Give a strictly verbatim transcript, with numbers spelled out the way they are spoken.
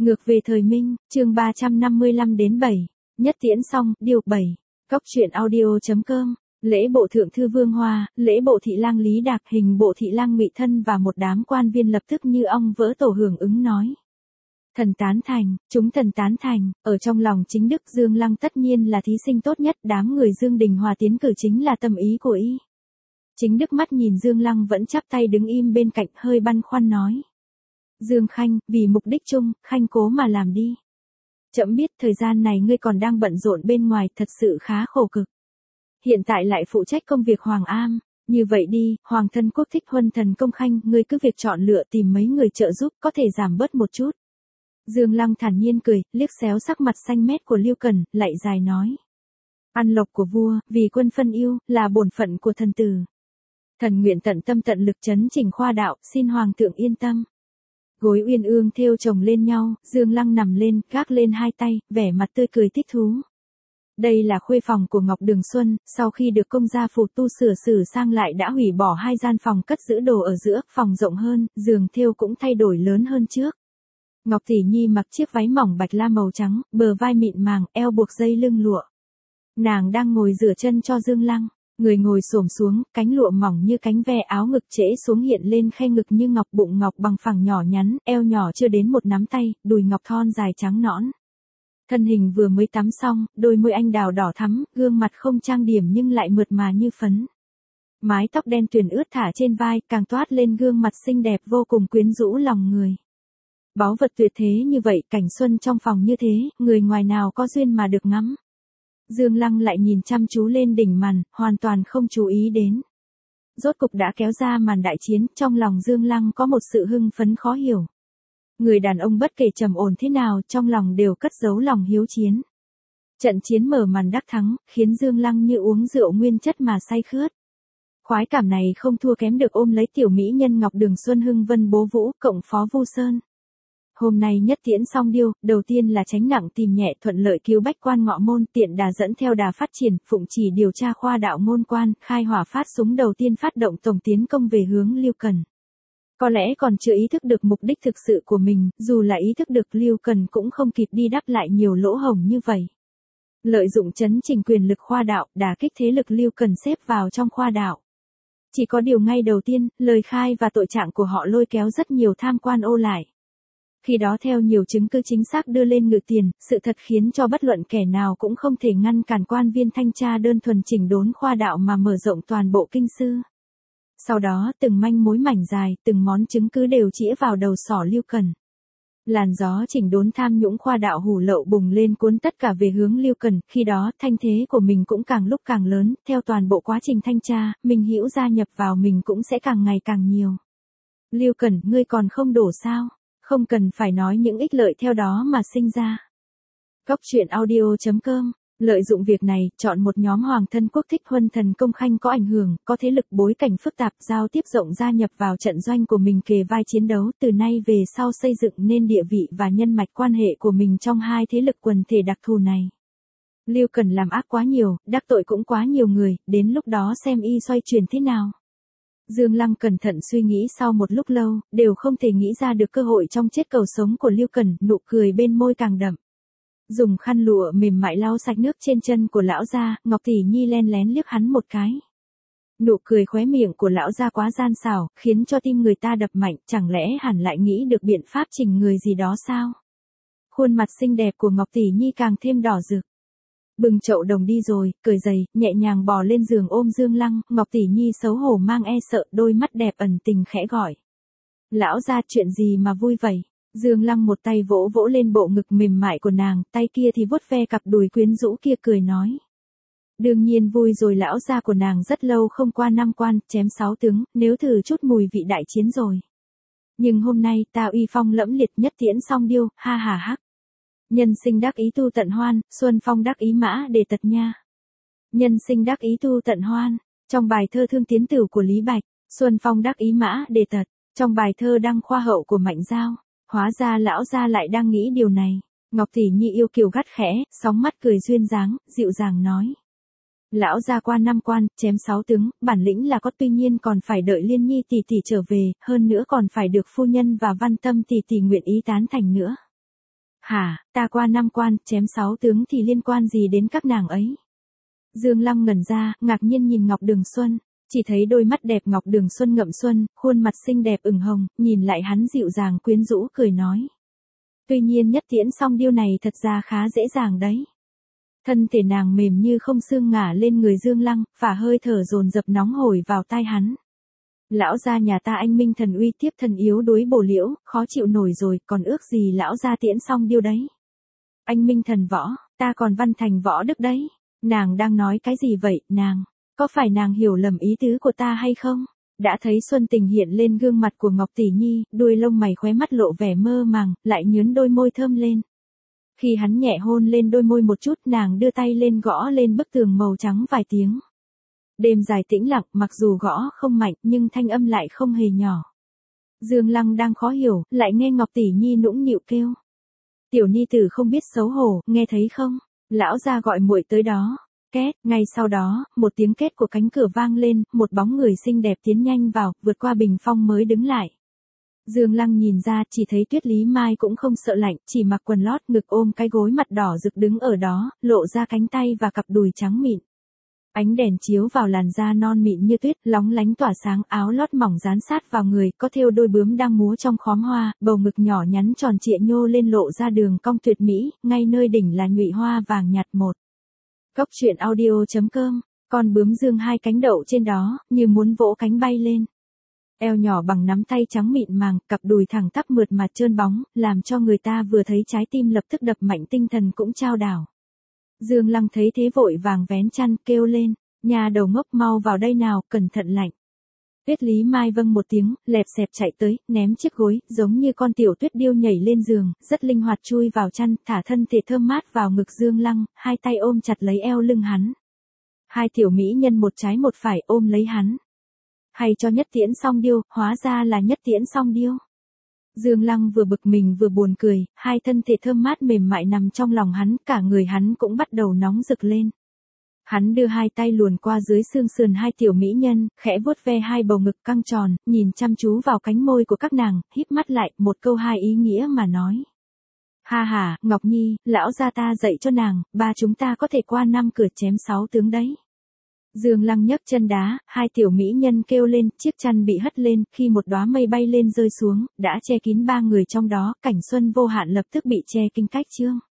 Ngược về thời Minh, chương ba trăm năm mươi lăm đến bảy. Nhất tiễn xong, điều bảy. Cóc truyện audio.com. Lễ bộ thượng thư Vương Hoa, lễ bộ thị lang Lý Đạc, hình bộ thị lang Ngụy Thân và một đám quan viên lập tức như ong vỡ tổ hưởng ứng nói. Thần tán thành, chúng thần tán thành, ở trong lòng chính Đức Dương Lăng tất nhiên là thí sinh tốt nhất, đám người Dương Đình Hòa tiến cử chính là tâm ý của y. Chính Đức mắt nhìn Dương Lăng vẫn chắp tay đứng im bên cạnh, hơi băn khoăn nói. Dương Khanh, vì mục đích chung, Khanh cố mà làm đi. Trẫm biết thời gian này ngươi còn đang bận rộn bên ngoài, thật sự khá khổ cực. Hiện tại lại phụ trách công việc Hoàng Am, như vậy đi, Hoàng thân quốc thích huân thần công Khanh, ngươi cứ việc chọn lựa tìm mấy người trợ giúp, có thể giảm bớt một chút. Dương Lăng thản nhiên cười, liếc xéo sắc mặt xanh mét của Lưu Cần, lại dài nói. Ăn lộc của vua, vì quân phân yêu, là bổn phận của thần tử. Thần nguyện tận tâm tận lực chấn chỉnh khoa đạo, xin Hoàng thượng yên tâm. Gối uyên ương thêu chồng lên nhau, Dương Lăng nằm lên, gác lên hai tay, vẻ mặt tươi cười thích thú. Đây là khuê phòng của Ngọc Đường Xuân, sau khi được công gia phụ tu sửa sửa sang lại đã hủy bỏ hai gian phòng cất giữ đồ ở giữa, phòng rộng hơn, giường thêu cũng thay đổi lớn hơn trước. Ngọc Tỷ Nhi mặc chiếc váy mỏng bạch la màu trắng, bờ vai mịn màng, eo buộc dây lưng lụa. Nàng đang ngồi rửa chân cho Dương Lăng. Người ngồi xổm xuống, cánh lụa mỏng như cánh ve, áo ngực trễ xuống hiện lên khe ngực như ngọc, bụng ngọc bằng phẳng nhỏ nhắn, eo nhỏ chưa đến một nắm tay, đùi ngọc thon dài trắng nõn. Thân hình vừa mới tắm xong, đôi môi anh đào đỏ thắm, gương mặt không trang điểm nhưng lại mượt mà như phấn. Mái tóc đen tuyền ướt thả trên vai, càng toát lên gương mặt xinh đẹp vô cùng quyến rũ lòng người. Báu vật tuyệt thế như vậy, cảnh xuân trong phòng như thế, người ngoài nào có duyên mà được ngắm. Dương Lăng lại nhìn chăm chú lên đỉnh màn, hoàn toàn không chú ý đến. Rốt cục đã kéo ra màn đại chiến, trong lòng Dương Lăng có một sự hưng phấn khó hiểu. Người đàn ông bất kể trầm ổn thế nào, trong lòng đều cất giấu lòng hiếu chiến. Trận chiến mở màn đắc thắng, khiến Dương Lăng như uống rượu nguyên chất mà say khướt. Khoái cảm này không thua kém được ôm lấy tiểu mỹ nhân Ngọc Đường Xuân Hưng Vân Bố Vũ, cộng Phó Vu Sơn. Hôm nay nhất tiễn xong điêu, đầu tiên là tránh nặng tìm nhẹ, thuận lợi cứu bách quan ngọ môn, tiện đà dẫn theo đà phát triển, phụng chỉ điều tra khoa đạo ngôn quan, khai hỏa phát súng đầu tiên phát động tổng tiến công về hướng Lưu Cần. Có lẽ còn chưa ý thức được mục đích thực sự của mình, dù là ý thức được Lưu Cần cũng không kịp đi đắp lại nhiều lỗ hổng như vậy. Lợi dụng chấn chỉnh quyền lực khoa đạo, đả kích thế lực Lưu Cần xếp vào trong khoa đạo. Chỉ có điều ngay đầu tiên, lời khai và tội trạng của họ lôi kéo rất nhiều tham quan ô lại. Khi đó theo nhiều chứng cứ chính xác đưa lên ngự tiền, sự thật khiến cho bất luận kẻ nào cũng không thể ngăn cản quan viên thanh tra đơn thuần chỉnh đốn khoa đạo mà mở rộng toàn bộ kinh sư. Sau đó từng manh mối mảnh dài, từng món chứng cứ đều chĩa vào đầu sỏ Lưu Cần. Làn gió chỉnh đốn tham nhũng khoa đạo hủ lậu bùng lên cuốn tất cả về hướng Lưu Cần, khi đó thanh thế của mình cũng càng lúc càng lớn, theo toàn bộ quá trình thanh tra, Minh Hữu gia nhập vào mình cũng sẽ càng ngày càng nhiều. Lưu Cần, ngươi còn không đổ sao? Không cần phải nói những ích lợi theo đó mà sinh ra. Cóc truyện audio.com. Lợi dụng việc này, chọn một nhóm hoàng thân quốc thích huân thần công Khanh có ảnh hưởng, có thế lực bối cảnh phức tạp, giao tiếp rộng gia nhập vào trận doanh của mình kề vai chiến đấu, từ nay về sau xây dựng nên địa vị và nhân mạch quan hệ của mình trong hai thế lực quần thể đặc thù này. Lưu Cần làm ác quá nhiều, đắc tội cũng quá nhiều người, đến lúc đó xem y xoay chuyển thế nào. Dương Lăng cẩn thận suy nghĩ sau một lúc lâu, đều không thể nghĩ ra được cơ hội trong chết cầu sống của Lưu Cần, nụ cười bên môi càng đậm. Dùng khăn lụa mềm mại lau sạch nước trên chân của lão gia, Ngọc Tỷ Nhi len lén liếc hắn một cái. Nụ cười khóe miệng của lão gia quá gian xảo, khiến cho tim người ta đập mạnh, chẳng lẽ hẳn lại nghĩ được biện pháp chỉnh người gì đó sao? Khuôn mặt xinh đẹp của Ngọc Tỷ Nhi càng thêm đỏ rực. Bừng chậu đồng đi rồi, cởi giày, nhẹ nhàng bò lên giường ôm Dương Lăng, Ngọc Tỷ Nhi xấu hổ mang e sợ, đôi mắt đẹp ẩn tình khẽ gọi. Lão gia, chuyện gì mà vui vậy? Dương Lăng một tay vỗ vỗ lên bộ ngực mềm mại của nàng, tay kia thì vuốt ve cặp đùi quyến rũ kia cười nói. Đương nhiên vui rồi, lão gia của nàng rất lâu không qua năm quan, chém sáu tướng, nếu thử chút mùi vị đại chiến rồi. Nhưng hôm nay ta uy phong lẫm liệt, nhất tiễn xong điêu, ha hà hắc. Nhân sinh đắc ý tu tận hoan, xuân phong đắc ý mã đề tật nha. Nhân sinh đắc ý tu tận hoan, trong bài thơ Thương Tiến Tửu của Lý Bạch, xuân phong đắc ý mã đề tật, trong bài thơ Đăng Khoa Hậu của Mạnh Giao. Hóa ra lão gia lại đang nghĩ điều này. Ngọc Tỷ Nhi yêu kiều gắt khẽ, sóng mắt cười duyên dáng, dịu dàng nói. Lão gia qua năm quan, chém sáu tướng, bản lĩnh là có, tuy nhiên còn phải đợi Liên Nhi tỷ tỷ trở về, hơn nữa còn phải được phu nhân và Văn Tâm tỷ tỷ nguyện ý tán thành nữa. Hả, ta qua năm quan, chém sáu tướng thì liên quan gì đến các nàng ấy? Dương Lăng ngẩn ra, ngạc nhiên nhìn Ngọc Đường Xuân, chỉ thấy đôi mắt đẹp Ngọc Đường Xuân ngậm xuân, khuôn mặt xinh đẹp ửng hồng, nhìn lại hắn dịu dàng quyến rũ cười nói. Tuy nhiên nhất tiễn song điêu này thật ra khá dễ dàng đấy. Thân thể nàng mềm như không xương ngả lên người Dương Lăng, và hơi thở dồn dập nóng hổi vào tai hắn. Lão gia nhà ta anh minh thần uy tiếp thần yếu đuối bổ liễu, khó chịu nổi rồi, còn ước gì lão gia tiễn song điêu đấy. Anh minh thần võ, ta còn văn thành võ đức đấy. Nàng đang nói cái gì vậy, nàng? Có phải nàng hiểu lầm ý tứ của ta hay không? Đã thấy xuân tình hiện lên gương mặt của Ngọc Tỷ Nhi, đuôi lông mày khóe mắt lộ vẻ mơ màng, lại nhướn đôi môi thơm lên. Khi hắn nhẹ hôn lên đôi môi một chút, nàng đưa tay lên gõ lên bức tường màu trắng vài tiếng. Đêm dài tĩnh lặng, mặc dù gõ không mạnh nhưng thanh âm lại không hề nhỏ. Dương Lăng đang khó hiểu, lại nghe Ngọc Tỷ Nhi nũng nịu kêu. Tiểu ni tử không biết xấu hổ, nghe thấy không? Lão gia gọi muội tới đó. Két, ngay sau đó, một tiếng két của cánh cửa vang lên, một bóng người xinh đẹp tiến nhanh vào, vượt qua bình phong mới đứng lại. Dương Lăng nhìn ra, chỉ thấy Tuyết Lý Mai cũng không sợ lạnh, chỉ mặc quần lót, ngực ôm cái gối mặt đỏ rực đứng ở đó, lộ ra cánh tay và cặp đùi trắng mịn. Ánh đèn chiếu vào làn da non mịn như tuyết, lóng lánh tỏa sáng, áo lót mỏng dán sát vào người, có thêu đôi bướm đang múa trong khóm hoa, bầu ngực nhỏ nhắn tròn trịa nhô lên lộ ra đường cong tuyệt mỹ, ngay nơi đỉnh là nhụy hoa vàng nhạt một. Cốc truyện audio chấm com, con bướm dương hai cánh đậu trên đó, như muốn vỗ cánh bay lên. Eo nhỏ bằng nắm tay trắng mịn màng, cặp đùi thẳng tắp mượt mà trơn bóng, làm cho người ta vừa thấy trái tim lập tức đập mạnh, tinh thần cũng chao đảo. Dương Lăng thấy thế vội vàng vén chăn, kêu lên, nhà đầu ngốc mau vào đây nào, cẩn thận lạnh. Tuyết Lý Mai vâng một tiếng, lẹp xẹp chạy tới, ném chiếc gối, giống như con tiểu tuyết điêu nhảy lên giường, rất linh hoạt chui vào chăn, thả thân thể thơm mát vào ngực Dương Lăng, hai tay ôm chặt lấy eo lưng hắn. Hai tiểu mỹ nhân một trái một phải ôm lấy hắn. Hay cho nhất tiễn song điêu, hóa ra là nhất tiễn song điêu. Dương Lăng vừa bực mình vừa buồn cười, hai thân thể thơm mát mềm mại nằm trong lòng hắn, cả người hắn cũng bắt đầu nóng rực lên. Hắn đưa hai tay luồn qua dưới xương sườn hai tiểu mỹ nhân, khẽ vuốt ve hai bầu ngực căng tròn, nhìn chăm chú vào cánh môi của các nàng, híp mắt lại, một câu hai ý nghĩa mà nói. Ha ha, Ngọc Nhi, lão gia ta dạy cho nàng, ba chúng ta có thể qua năm cửa chém sáu tướng đấy. Dương Lăng nhấc chân đá, hai tiểu mỹ nhân kêu lên, chiếc chăn bị hất lên, khi một đóa mây bay lên rơi xuống, đã che kín ba người trong đó, cảnh xuân vô hạn lập tức bị che kinh cách chương.